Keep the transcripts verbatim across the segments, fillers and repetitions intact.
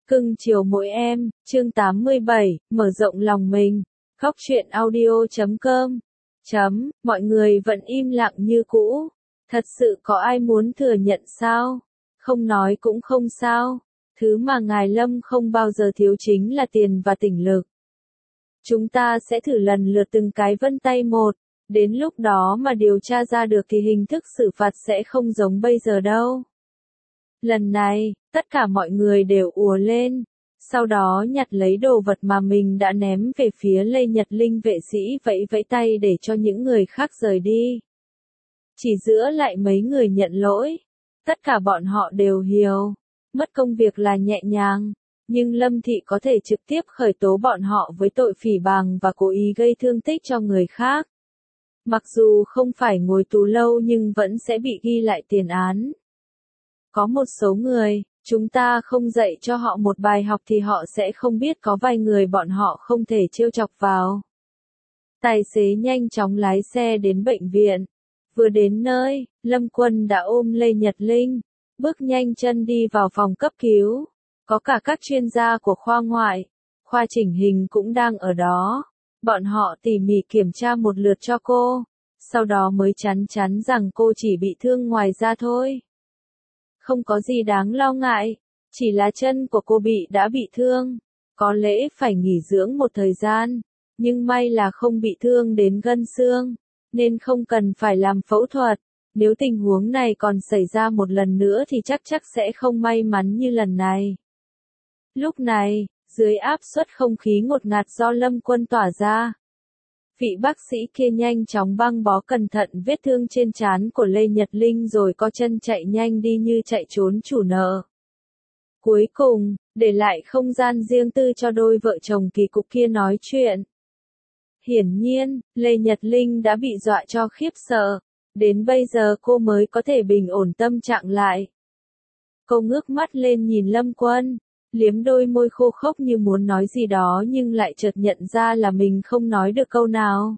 Cưng chiều mỗi em, chương tám mươi bảy, mở rộng lòng mình. Góc truyện audio chấm com. Chấm, mọi người vẫn im lặng như cũ. Thật sự có ai muốn thừa nhận sao? Không nói cũng không sao. Thứ mà ngài Lâm không bao giờ thiếu chính là tiền và tỉnh lực. Chúng ta sẽ thử lần lượt từng cái vân tay một. Đến lúc đó mà điều tra ra được thì hình thức xử phạt sẽ không giống bây giờ đâu. Lần này, tất cả mọi người đều ùa lên, sau đó nhặt lấy đồ vật mà mình đã ném về phía Lê Nhật Linh. Vệ sĩ vẫy vẫy tay để cho những người khác rời đi. Chỉ giữ lại mấy người nhận lỗi. Tất cả bọn họ đều hiểu, mất công việc là nhẹ nhàng, nhưng Lâm Thị có thể trực tiếp khởi tố bọn họ với tội phỉ báng và cố ý gây thương tích cho người khác. Mặc dù không phải ngồi tù lâu nhưng vẫn sẽ bị ghi lại tiền án. Có một số người, chúng ta không dạy cho họ một bài học thì họ sẽ không biết có vài người bọn họ không thể trêu chọc vào. Tài xế nhanh chóng lái xe đến bệnh viện. Vừa đến nơi, Lâm Quân đã ôm Lê Nhật Linh, bước nhanh chân đi vào phòng cấp cứu. Có cả các chuyên gia của khoa ngoại, khoa chỉnh hình cũng đang ở đó. Bọn họ tỉ mỉ kiểm tra một lượt cho cô, sau đó mới chắn chắn rằng cô chỉ bị thương ngoài da thôi. Không có gì đáng lo ngại, chỉ là chân của cô bị đã bị thương, có lẽ phải nghỉ dưỡng một thời gian, nhưng may là không bị thương đến gân xương, nên không cần phải làm phẫu thuật. Nếu tình huống này còn xảy ra một lần nữa thì chắc chắc sẽ không may mắn như lần này. Lúc này, dưới áp suất không khí ngột ngạt do Lâm Quân tỏa ra, vị bác sĩ kia nhanh chóng băng bó cẩn thận vết thương trên trán của Lê Nhật Linh rồi co chân chạy nhanh đi như chạy trốn chủ nợ. Cuối cùng, để lại không gian riêng tư cho đôi vợ chồng kỳ cục kia nói chuyện. Hiển nhiên, Lê Nhật Linh đã bị dọa cho khiếp sợ, đến bây giờ cô mới có thể bình ổn tâm trạng lại. Cô ngước mắt lên nhìn Lâm Quân, liếm đôi môi khô khốc như muốn nói gì đó nhưng lại chợt nhận ra là mình không nói được câu nào.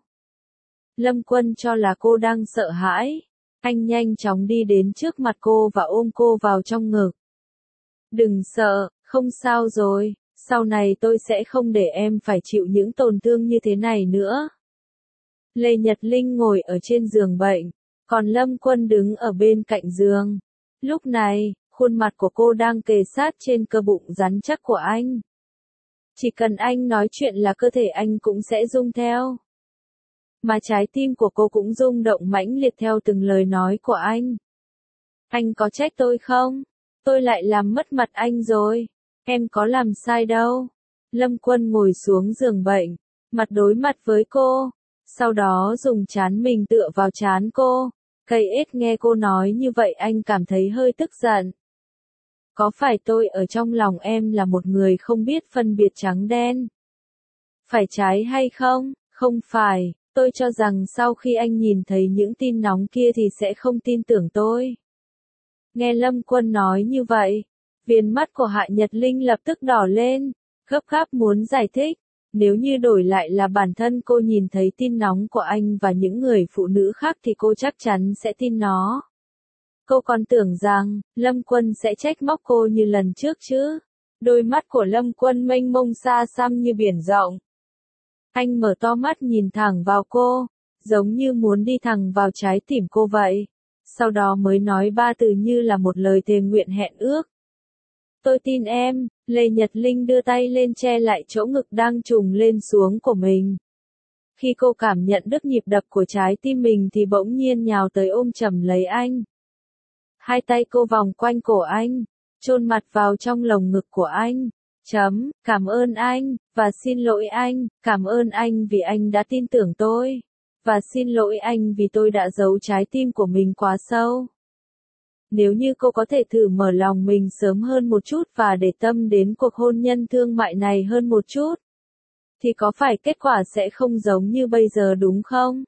Lâm Quân cho là cô đang sợ hãi, anh nhanh chóng đi đến trước mặt cô và ôm cô vào trong ngực. Đừng sợ, không sao rồi, sau này tôi sẽ không để em phải chịu những tổn thương như thế này nữa. Lê Nhật Linh ngồi ở trên giường bệnh, còn Lâm Quân đứng ở bên cạnh giường. Lúc này, khuôn mặt của cô đang kề sát trên cơ bụng rắn chắc của anh. Chỉ cần anh nói chuyện là cơ thể anh cũng sẽ rung theo. Mà trái tim của cô cũng rung động mãnh liệt theo từng lời nói của anh. Anh có trách tôi không? Tôi lại làm mất mặt anh rồi. Em có làm sai đâu. Lâm Quân ngồi xuống giường bệnh, mặt đối mặt với cô, sau đó dùng trán mình tựa vào trán cô. Cây ết nghe cô nói như vậy anh cảm thấy hơi tức giận. Có phải tôi ở trong lòng em là một người không biết phân biệt trắng đen? Phải trái hay không? Không phải, tôi cho rằng sau khi anh nhìn thấy những tin nóng kia thì sẽ không tin tưởng tôi. Nghe Lâm Quân nói như vậy, viền mắt của Hạ Nhật Linh lập tức đỏ lên, gấp gáp muốn giải thích. Nếu như đổi lại là bản thân cô nhìn thấy tin nóng của anh và những người phụ nữ khác thì cô chắc chắn sẽ tin nó. Cô còn tưởng rằng, Lâm Quân sẽ trách móc cô như lần trước chứ. Đôi mắt của Lâm Quân mênh mông xa xăm như biển rộng. Anh mở to mắt nhìn thẳng vào cô, giống như muốn đi thẳng vào trái tim cô vậy. Sau đó mới nói ba từ như là một lời thề nguyện hẹn ước. Tôi tin em. Lê Nhật Linh đưa tay lên che lại chỗ ngực đang trùng lên xuống của mình. Khi cô cảm nhận được nhịp đập của trái tim mình thì bỗng nhiên nhào tới ôm chầm lấy anh. Hai tay cô vòng quanh cổ anh, chôn mặt vào trong lồng ngực của anh. Chấm, cảm ơn anh, và xin lỗi anh, cảm ơn anh vì anh đã tin tưởng tôi. Và xin lỗi anh vì tôi đã giấu trái tim của mình quá sâu. Nếu như cô có thể thử mở lòng mình sớm hơn một chút và để tâm đến cuộc hôn nhân thương mại này hơn một chút, thì có phải kết quả sẽ không giống như bây giờ đúng không?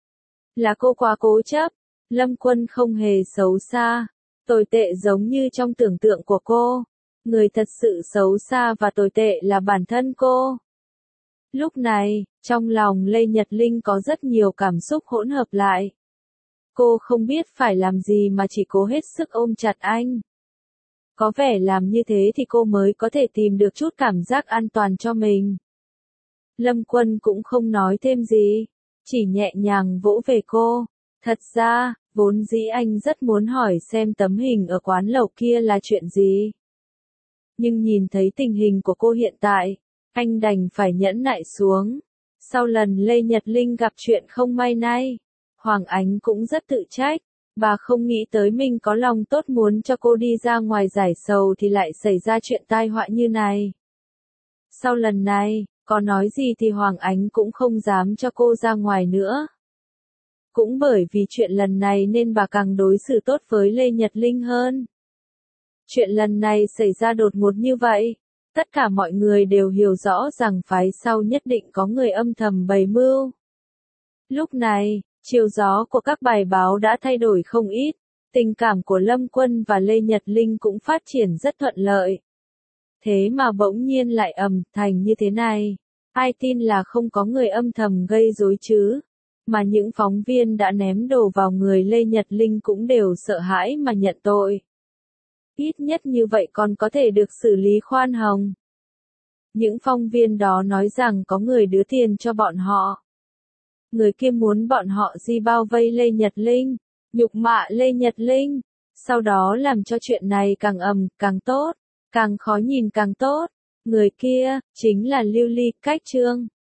Là cô quá cố chấp. Lâm Quân không hề xấu xa, tồi tệ giống như trong tưởng tượng của cô. Người thật sự xấu xa và tồi tệ là bản thân cô. Lúc này, trong lòng Lê Nhật Linh có rất nhiều cảm xúc hỗn hợp lại. Cô không biết phải làm gì mà chỉ cố hết sức ôm chặt anh. Có vẻ làm như thế thì cô mới có thể tìm được chút cảm giác an toàn cho mình. Lâm Quân cũng không nói thêm gì, chỉ nhẹ nhàng vỗ về cô. Thật ra, vốn dĩ anh rất muốn hỏi xem tấm hình ở quán lẩu kia là chuyện gì. Nhưng nhìn thấy tình hình của cô hiện tại, anh đành phải nhẫn nại xuống. Sau lần Lê Nhật Linh gặp chuyện không may nay, Hoàng Ánh cũng rất tự trách. Bà không nghĩ tới mình có lòng tốt muốn cho cô đi ra ngoài giải sầu thì lại xảy ra chuyện tai họa như này. Sau lần này, có nói gì thì Hoàng Ánh cũng không dám cho cô ra ngoài nữa. Cũng bởi vì chuyện lần này nên bà càng đối xử tốt với Lê Nhật Linh hơn. Chuyện lần này xảy ra đột ngột như vậy, tất cả mọi người đều hiểu rõ rằng phái sau nhất định có người âm thầm bày mưu. Lúc này, chiều gió của các bài báo đã thay đổi không ít, tình cảm của Lâm Quân và Lê Nhật Linh cũng phát triển rất thuận lợi. Thế mà bỗng nhiên lại ầm thành như thế này, ai tin là không có người âm thầm gây rối chứ, mà những phóng viên đã ném đồ vào người Lê Nhật Linh cũng đều sợ hãi mà nhận tội. Ít nhất như vậy còn có thể được xử lý khoan hồng. Những phóng viên đó nói rằng có người đưa tiền cho bọn họ. Người kia muốn bọn họ di bao vây Lê Nhật Linh, nhục mạ Lê Nhật Linh, sau đó làm cho chuyện này càng ầm, càng tốt, càng khó nhìn càng tốt. Người kia, chính là Lưu Ly Cách Trương.